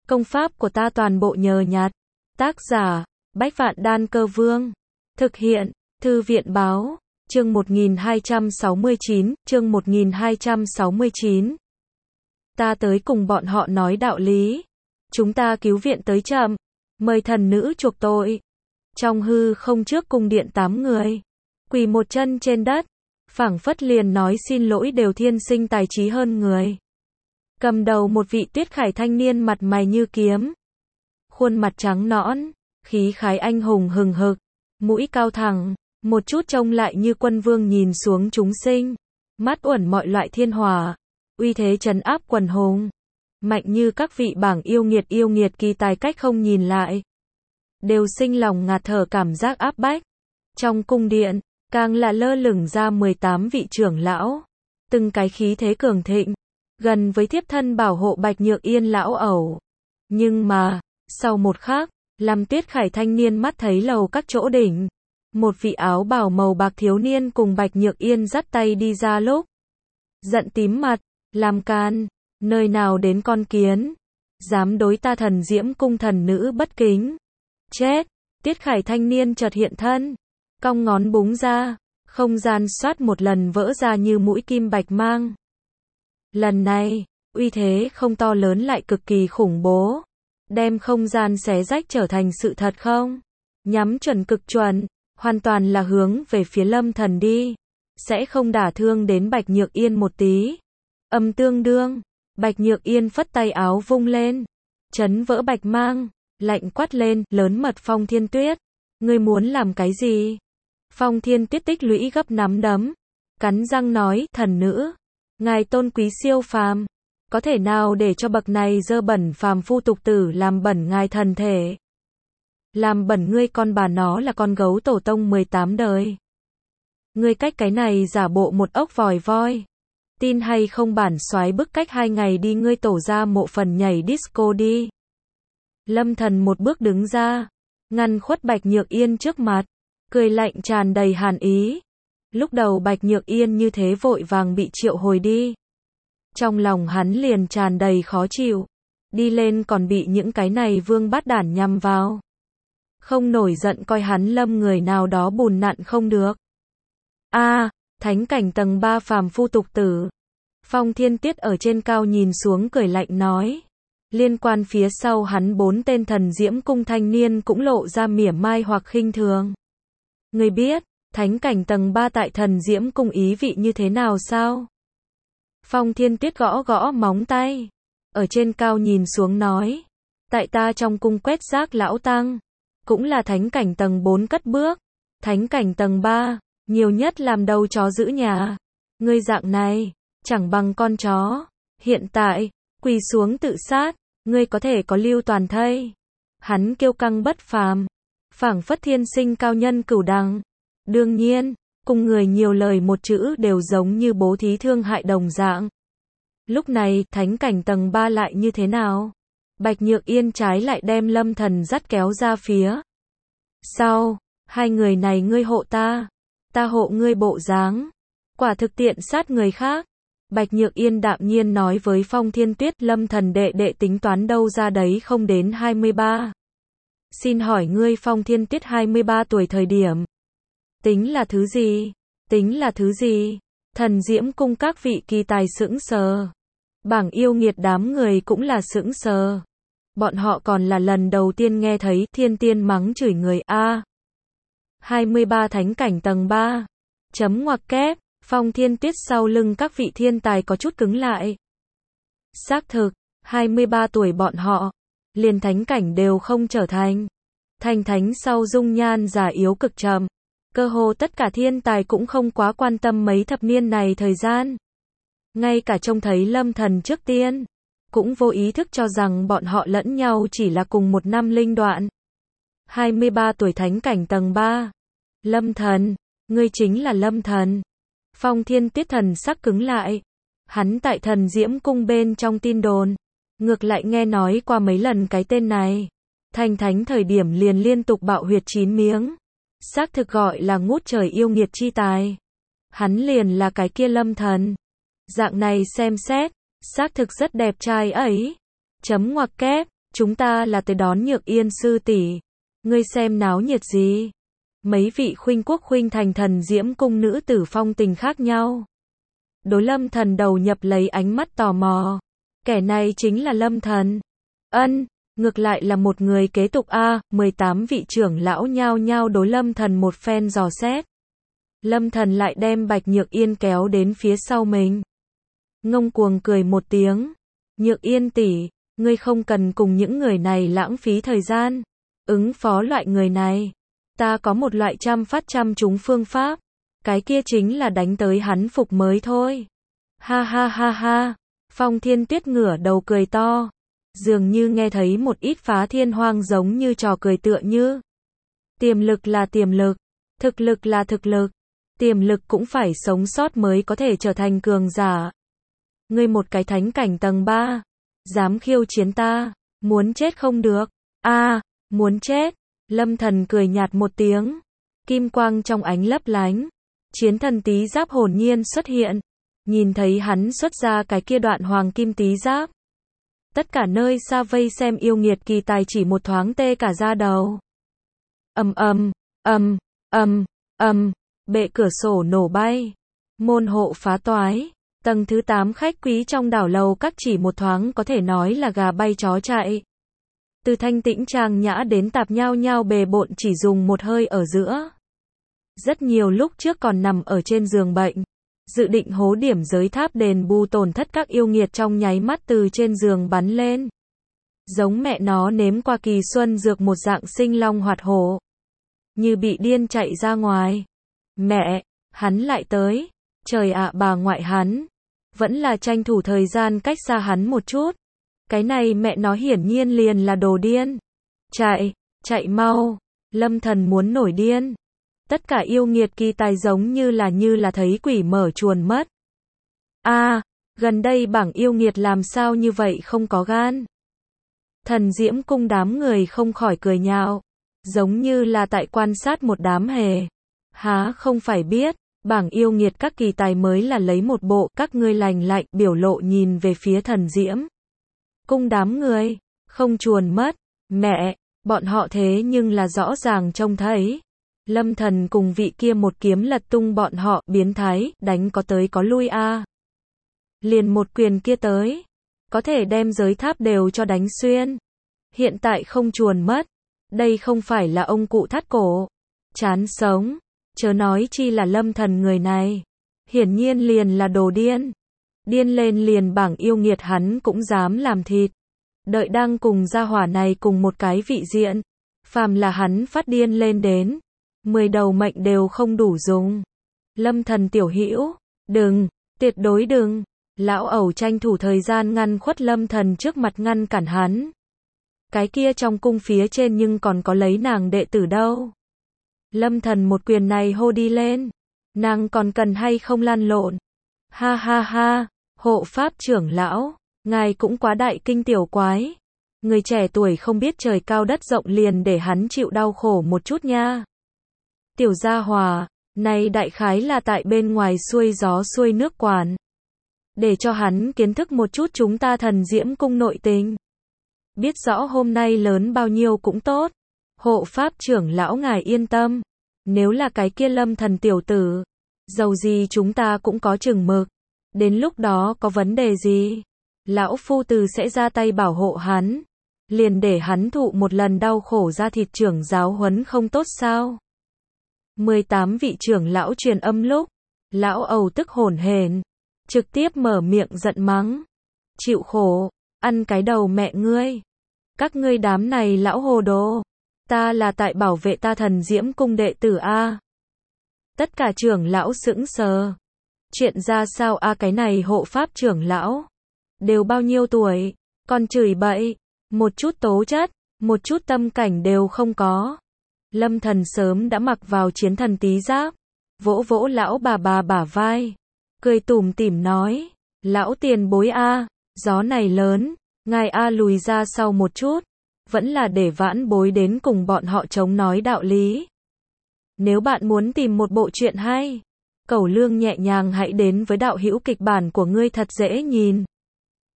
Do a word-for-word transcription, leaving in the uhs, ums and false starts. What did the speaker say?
Công pháp của ta toàn bộ nhờ nhặt. Tác giả, Bách Vạn Đan Cơ Vương. Thực hiện, Thư viện Báo. Chương một nghìn hai trăm sáu mươi chín, chương một nghìn hai trăm sáu mươi chín. Ta tới cùng bọn họ nói đạo lý. Chúng ta cứu viện tới chậm. Mời thần nữ chuộc tội. Trong hư không trước cung điện tám người. Quỳ một chân trên đất. Phảng phất liền nói xin lỗi đều thiên sinh tài trí hơn người. Cầm đầu một vị tuyết khải thanh niên mặt mày như kiếm. Khuôn mặt trắng nõn, khí khái anh hùng hừng hực, mũi cao thẳng, một chút trông lại như quân vương nhìn xuống chúng sinh. Mắt uẩn mọi loại thiên hỏa, uy thế trấn áp quần hùng. Mạnh như các vị bảng yêu nghiệt yêu nghiệt kỳ tài cách không nhìn lại. Đều sinh lòng ngạt thở cảm giác áp bách. Trong cung điện, càng là lơ lửng ra mười tám vị trưởng lão. Từng cái khí thế cường thịnh. Gần với thiếp thân bảo hộ Bạch Nhược Yên lão ẩu. Nhưng mà, sau một khắc, làm Tuyết Khải thanh niên mắt thấy lầu các chỗ đỉnh. Một vị áo bào màu bạc thiếu niên cùng Bạch Nhược Yên dắt tay đi ra lúc. Giận tím mặt, làm can, nơi nào đến con kiến. Dám đối ta thần diễm cung thần nữ bất kính. Chết, Tuyết Khải thanh niên chợt hiện thân. Cong ngón búng ra, không gian xoát một lần vỡ ra như mũi kim bạch mang. Lần này, uy thế không to lớn lại cực kỳ khủng bố. Đem không gian xé rách trở thành sự thật không? Nhắm chuẩn cực chuẩn, hoàn toàn là hướng về phía Lâm Thần đi. Sẽ không đả thương đến Bạch Nhược Yên một tí. Âm tương đương, Bạch Nhược Yên phất tay áo vung lên. Chấn vỡ bạch mang, lạnh quát lên, lớn mật Phong Thiên Tuyết. Ngươi muốn làm cái gì? Phong Thiên Tuyết tích lũy gấp nắm đấm. Cắn răng nói, thần nữ. Ngài tôn quý siêu phàm, có thể nào để cho bậc này dơ bẩn phàm phu tục tử làm bẩn ngài thần thể? Làm bẩn ngươi con bà nó là con gấu tổ tông mười tám đời. Ngươi cách cái này giả bộ một ốc vòi voi. Tin hay không bản soái bức cách hai ngày đi ngươi tổ ra mộ phần nhảy disco đi. Lâm Thần một bước đứng ra, ngăn khuất Bạch Nhược Yên trước mặt, cười lạnh tràn đầy hàn ý. Lúc đầu Bạch Nhược Yên như thế vội vàng bị triệu hồi đi. Trong lòng hắn liền tràn đầy khó chịu. Đi lên còn bị những cái này vương bát đản nhằm vào. Không nổi giận coi hắn lâm người nào đó bùn nặn không được. A, à, thánh cảnh tầng ba phàm phu tục tử. Phong Thiên Tuyết ở trên cao nhìn xuống cười lạnh nói. Liên quan phía sau hắn bốn tên thần diễm cung thanh niên cũng lộ ra mỉa mai hoặc khinh thường. Người biết, thánh cảnh tầng ba tại thần diễm cung ý vị như thế nào sao? Phong Thiên Tuyết gõ gõ móng tay. Ở trên cao nhìn xuống nói. Tại ta trong cung quét rác lão tăng. Cũng là thánh cảnh tầng bốn cất bước. Thánh cảnh tầng ba, nhiều nhất làm đầu chó giữ nhà. Ngươi dạng này, chẳng bằng con chó. Hiện tại, quỳ xuống tự sát. Ngươi có thể có lưu toàn thây. Hắn kiêu căng bất phàm. Phảng phất thiên sinh cao nhân cửu đằng. Đương nhiên, cùng người nhiều lời một chữ đều giống như bố thí thương hại đồng dạng. Lúc này, thánh cảnh tầng ba lại như thế nào? Bạch Nhược Yên trái lại đem Lâm Thần dắt kéo ra phía. Sau, hai người này ngươi hộ ta, ta hộ ngươi bộ dáng. Quả thực tiện sát người khác. Bạch Nhược Yên đạm nhiên nói với Phong Thiên Tuyết, Lâm Thần đệ đệ tính toán đâu ra đấy không đến hai mươi ba. Xin hỏi ngươi Phong Thiên Tuyết hai mươi ba tuổi thời điểm. Tính là thứ gì? Tính là thứ gì? Thần diễm cung các vị kỳ tài sững sờ. Bảng yêu nghiệt đám người cũng là sững sờ. Bọn họ còn là lần đầu tiên nghe thấy thiên tiên mắng chửi người A. À, hai mươi ba thánh cảnh tầng ba. Chấm ngoặc kép, Phong Thiên Tuyết sau lưng các vị thiên tài có chút cứng lại. Xác thực, hai mươi ba tuổi bọn họ, liền thánh cảnh đều không trở thành. Thành thánh sau dung nhan già yếu cực trầm. Cơ hồ tất cả thiên tài cũng không quá quan tâm mấy thập niên này thời gian. Ngay cả trông thấy Lâm Thần trước tiên, cũng vô ý thức cho rằng bọn họ lẫn nhau chỉ là cùng một năm linh đoạn. hai mươi ba tuổi thánh cảnh tầng ba. Lâm Thần, ngươi chính là Lâm Thần. Phong Thiên Tuyết thần sắc cứng lại. Hắn tại thần diễm cung bên trong tin đồn. Ngược lại nghe nói qua mấy lần cái tên này. Thành thánh thời điểm liền liên tục bạo huyệt chín miếng. Xác thực gọi là ngút trời yêu nghiệt chi tài. Hắn liền là cái kia Lâm Thần. Dạng này xem xét, xác thực rất đẹp trai ấy. Chấm ngoặc kép, Chúng ta là tới đón Nhược Yên sư tỷ. Ngươi xem náo nhiệt gì? Mấy vị khuynh quốc khuynh thành thần diễm cung nữ tử phong tình khác nhau. Đối Lâm Thần đầu nhập lấy ánh mắt tò mò. Kẻ này chính là Lâm Thần. Ân, ngược lại là một người kế tục a, mười tám vị trưởng lão nhao nhao đối Lâm Thần một phen dò xét. Lâm Thần lại đem Bạch Nhược Yên kéo đến phía sau mình. Ngông cuồng cười một tiếng. Nhược Yên tỷ, ngươi không cần cùng những người này lãng phí thời gian. Ứng phó loại người này. Ta có một loại trăm phát trăm trúng phương pháp. Cái kia chính là đánh tới hắn phục mới thôi. Ha ha ha ha. Phong Thiên Tuyết ngửa đầu cười to. Dường như nghe thấy một ít phá thiên hoang giống như trò cười tựa như. Tiềm lực là tiềm lực. Thực lực là thực lực. Tiềm lực cũng phải sống sót mới có thể trở thành cường giả. Ngươi một cái thánh cảnh tầng ba. Dám khiêu chiến ta. Muốn chết không được. A, à, muốn chết. Lâm Thần cười nhạt một tiếng. Kim quang trong ánh lấp lánh. Chiến thần tí giáp hồn nhiên xuất hiện. Nhìn thấy hắn xuất ra cái kia đoạn hoàng kim tí giáp. Tất cả nơi xa vây xem yêu nghiệt kỳ tài chỉ một thoáng tê cả da đầu. Ầm ầm, ầm, ầm, ầm, bệ cửa sổ nổ bay. Môn hộ phá toái. Tầng thứ tám khách quý trong đảo lầu các chỉ một thoáng có thể nói là gà bay chó chạy. Từ thanh tĩnh trang nhã đến tạp nhao nhao bề bộn chỉ dùng một hơi ở giữa. Rất nhiều lúc trước còn nằm ở trên giường bệnh. Dự định hố điểm giới tháp đền bù tổn thất các yêu nghiệt trong nháy mắt từ trên giường bắn lên. Giống mẹ nó nếm qua kỳ xuân dược một dạng sinh long hoạt hổ. Như bị điên chạy ra ngoài. Mẹ, hắn lại tới. Trời ạ bà ngoại hắn. Vẫn là tranh thủ thời gian cách xa hắn một chút. Cái này mẹ nó hiển nhiên liền là đồ điên. Chạy, chạy mau. Lâm Thần muốn nổi điên. Tất cả yêu nghiệt kỳ tài giống như là như là thấy quỷ mở chuồn mất. A, à, gần đây bảng yêu nghiệt làm sao như vậy không có gan. Thần Diễm cung đám người không khỏi cười nhạo. Giống như là tại quan sát một đám hề. Há không phải biết. Bảng yêu nghiệt các kỳ tài mới là lấy một bộ các ngươi lành lạnh biểu lộ nhìn về phía thần Diễm. Cung đám người, không chuồn mất. Mẹ, bọn họ thế nhưng là rõ ràng trông thấy. Lâm Thần cùng vị kia một kiếm lật tung bọn họ, biến thái, đánh có tới có lui a. À. Liền một quyền kia tới, có thể đem giới tháp đều cho đánh xuyên. Hiện tại không chuồn mất, đây không phải là ông cụ thắt cổ. Chán sống, chớ nói chi là Lâm Thần người này. Hiển nhiên liền là đồ điên. Điên lên liền bảng yêu nghiệt hắn cũng dám làm thịt. Đợi đang cùng gia hỏa này cùng một cái vị diện. Phàm là hắn phát điên lên đến. Mười đầu mệnh đều không đủ dùng. Lâm Thần tiểu hữu, đừng, tuyệt đối đừng. Lão ẩu tranh thủ thời gian ngăn khuất Lâm Thần trước mặt ngăn cản hắn. Cái kia trong cung phía trên nhưng còn có lấy nàng đệ tử đâu. Lâm Thần một quyền này hô đi lên. Nàng còn cần hay không lăn lộn. Ha ha ha, hộ pháp trưởng lão, ngài cũng quá đại kinh tiểu quái. Người trẻ tuổi không biết trời cao đất rộng liền để hắn chịu đau khổ một chút nha. Tiểu gia hòa, này đại khái là tại bên ngoài xuôi gió xuôi nước quản. Để cho hắn kiến thức một chút chúng ta thần Diễm cung nội tình. Biết rõ hôm nay lớn bao nhiêu cũng tốt. Hộ pháp trưởng lão ngài yên tâm. Nếu là cái kia Lâm Thần tiểu tử, dầu gì chúng ta cũng có chừng mực. Đến lúc đó có vấn đề gì, lão phu từ sẽ ra tay bảo hộ hắn. Liền để hắn thụ một lần đau khổ ra thịt trưởng giáo huấn không tốt sao. mười tám vị trưởng lão truyền âm lúc, lão ẩu tức hổn hển, trực tiếp mở miệng giận mắng. Chịu khổ, ăn cái đầu mẹ ngươi. Các ngươi đám này lão hồ đồ. Ta là tại bảo vệ ta thần Diễm cung đệ tử a. Tất cả trưởng lão sững sờ. Chuyện ra sao a, cái này hộ pháp trưởng lão đều bao nhiêu tuổi, còn chửi bậy, một chút tố chất, một chút tâm cảnh đều không có. Lâm Thần sớm đã mặc vào chiến thần tí giáp, vỗ vỗ lão bà bà bả vai, cười tủm tỉm nói, lão tiền bối a, gió này lớn, ngài a lùi ra sau một chút, vẫn là để vãn bối đến cùng bọn họ chống nói đạo lý. Nếu bạn muốn tìm một bộ truyện hay, Cẩu Lương nhẹ nhàng hãy đến với đạo hữu kịch bản của ngươi thật dễ nhìn.